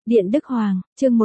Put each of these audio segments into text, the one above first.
Điện Đức Hoàng, chương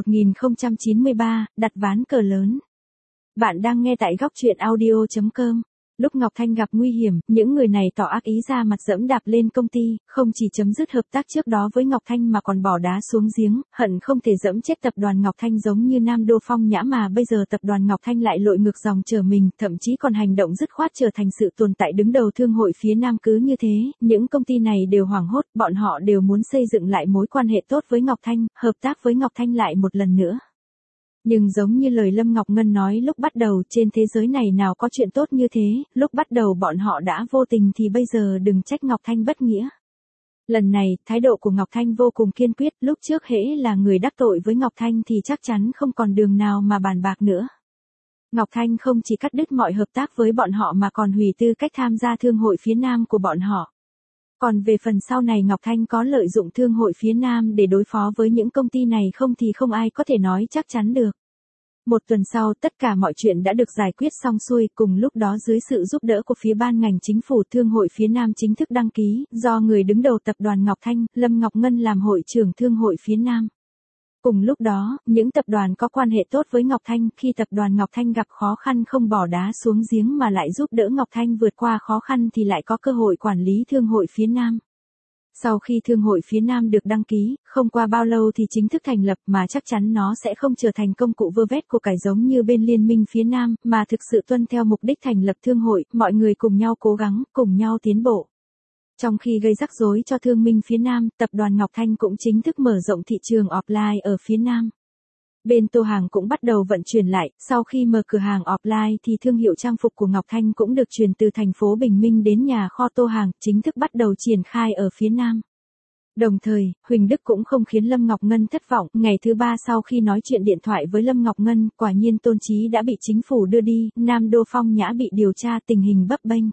1093, đặt ván cờ lớn. Bạn đang nghe tại góc truyện audio.com. Lúc Ngọc Thanh gặp nguy hiểm, những người này tỏ ác ý ra mặt dẫm đạp lên công ty, không chỉ chấm dứt hợp tác trước đó với Ngọc Thanh mà còn bỏ đá xuống giếng, hận không thể dẫm chết tập đoàn Ngọc Thanh giống như Nam Đô Phong Nhã, mà bây giờ tập đoàn Ngọc Thanh lại lội ngược dòng trở mình, thậm chí còn hành động dứt khoát trở thành sự tồn tại đứng đầu thương hội phía Nam. Cứ như thế, những công ty này đều hoảng hốt, bọn họ đều muốn xây dựng lại mối quan hệ tốt với Ngọc Thanh, hợp tác với Ngọc Thanh lại một lần nữa. Nhưng giống như lời Lâm Ngọc Ngân nói lúc bắt đầu, trên thế giới này nào có chuyện tốt như thế, lúc bắt đầu bọn họ đã vô tình thì bây giờ đừng trách Ngọc Thanh bất nghĩa. Lần này, thái độ của Ngọc Thanh vô cùng kiên quyết, lúc trước hễ là người đắc tội với Ngọc Thanh thì chắc chắn không còn đường nào mà bàn bạc nữa. Ngọc Thanh không chỉ cắt đứt mọi hợp tác với bọn họ mà còn hủy tư cách tham gia thương hội phía Nam của bọn họ. Còn về phần sau này Ngọc Thanh có lợi dụng thương hội phía Nam để đối phó với những công ty này không thì không ai có thể nói chắc chắn được. Một tuần sau, tất cả mọi chuyện đã được giải quyết xong xuôi, cùng lúc đó dưới sự giúp đỡ của phía ban ngành chính phủ, thương hội phía Nam chính thức đăng ký, do người đứng đầu tập đoàn Ngọc Thanh, Lâm Ngọc Ngân làm hội trưởng thương hội phía Nam. Cùng lúc đó, những tập đoàn có quan hệ tốt với Ngọc Thanh, khi tập đoàn Ngọc Thanh gặp khó khăn không bỏ đá xuống giếng mà lại giúp đỡ Ngọc Thanh vượt qua khó khăn thì lại có cơ hội quản lý thương hội phía Nam. Sau khi thương hội phía Nam được đăng ký, không qua bao lâu thì chính thức thành lập, mà chắc chắn nó sẽ không trở thành công cụ vơ vét của cải giống như bên Liên minh phía Nam, mà thực sự tuân theo mục đích thành lập thương hội, mọi người cùng nhau cố gắng, cùng nhau tiến bộ. Trong khi gây rắc rối cho thương minh phía Nam, tập đoàn Ngọc Thanh cũng chính thức mở rộng thị trường offline ở phía Nam. Bên Tô Hàng cũng bắt đầu vận chuyển lại, sau khi mở cửa hàng offline thì thương hiệu trang phục của Ngọc Thanh cũng được chuyển từ thành phố Bình Minh đến nhà kho Tô Hàng, chính thức bắt đầu triển khai ở phía Nam. Đồng thời, Huỳnh Đức cũng không khiến Lâm Ngọc Ngân thất vọng, ngày thứ ba sau khi nói chuyện điện thoại với Lâm Ngọc Ngân, quả nhiên Tôn Chí đã bị chính phủ đưa đi, Nam Đô Phong Nhã bị điều tra tình hình bấp bênh.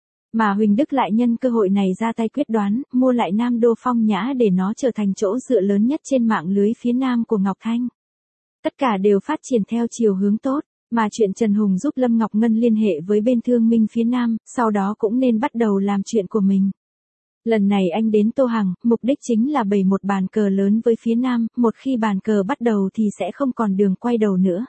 Mà Huỳnh Đức lại nhân cơ hội này ra tay quyết đoán, mua lại Nam Đô Phong Nhã để nó trở thành chỗ dựa lớn nhất trên mạng lưới phía Nam của Ngọc Thanh. Tất cả đều phát triển theo chiều hướng tốt, mà chuyện Trần Hùng giúp Lâm Ngọc Ngân liên hệ với bên thương minh phía Nam, sau đó cũng nên bắt đầu làm chuyện của mình. Lần này anh đến Tô Hàng, mục đích chính là bày một bàn cờ lớn với phía Nam, một khi bàn cờ bắt đầu thì sẽ không còn đường quay đầu nữa.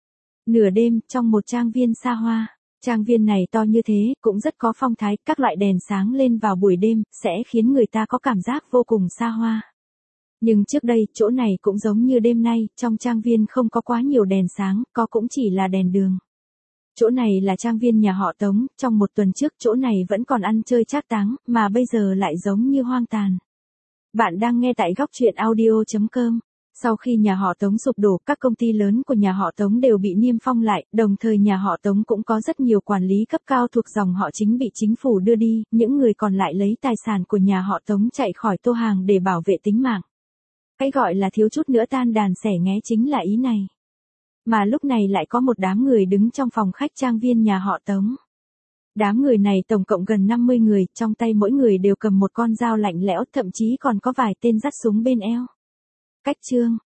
Nửa đêm, trong một trang viên xa hoa. Trang viên này to như thế, cũng rất có phong thái, các loại đèn sáng lên vào buổi đêm, sẽ khiến người ta có cảm giác vô cùng xa hoa. Nhưng trước đây, chỗ này cũng giống như đêm nay, trong trang viên không có quá nhiều đèn sáng, có cũng chỉ là đèn đường. Chỗ này là trang viên nhà họ Tống, trong một tuần trước chỗ này vẫn còn ăn chơi trác táng, mà bây giờ lại giống như hoang tàn. Bạn đang nghe tại góc truyện audio.com. Sau khi nhà họ Tống sụp đổ, các công ty lớn của nhà họ Tống đều bị niêm phong lại, đồng thời nhà họ Tống cũng có rất nhiều quản lý cấp cao thuộc dòng họ chính bị chính phủ đưa đi, những người còn lại lấy tài sản của nhà họ Tống chạy khỏi Tô Hàng để bảo vệ tính mạng. Cái gọi là thiếu chút nữa tan đàn xẻ nghé chính là ý này. Mà lúc này lại có một đám người đứng trong phòng khách trang viên nhà họ Tống. Đám người này tổng cộng gần 50 người, trong tay mỗi người đều cầm một con dao lạnh lẽo, thậm chí còn có vài tên dắt súng bên eo. Cách chương,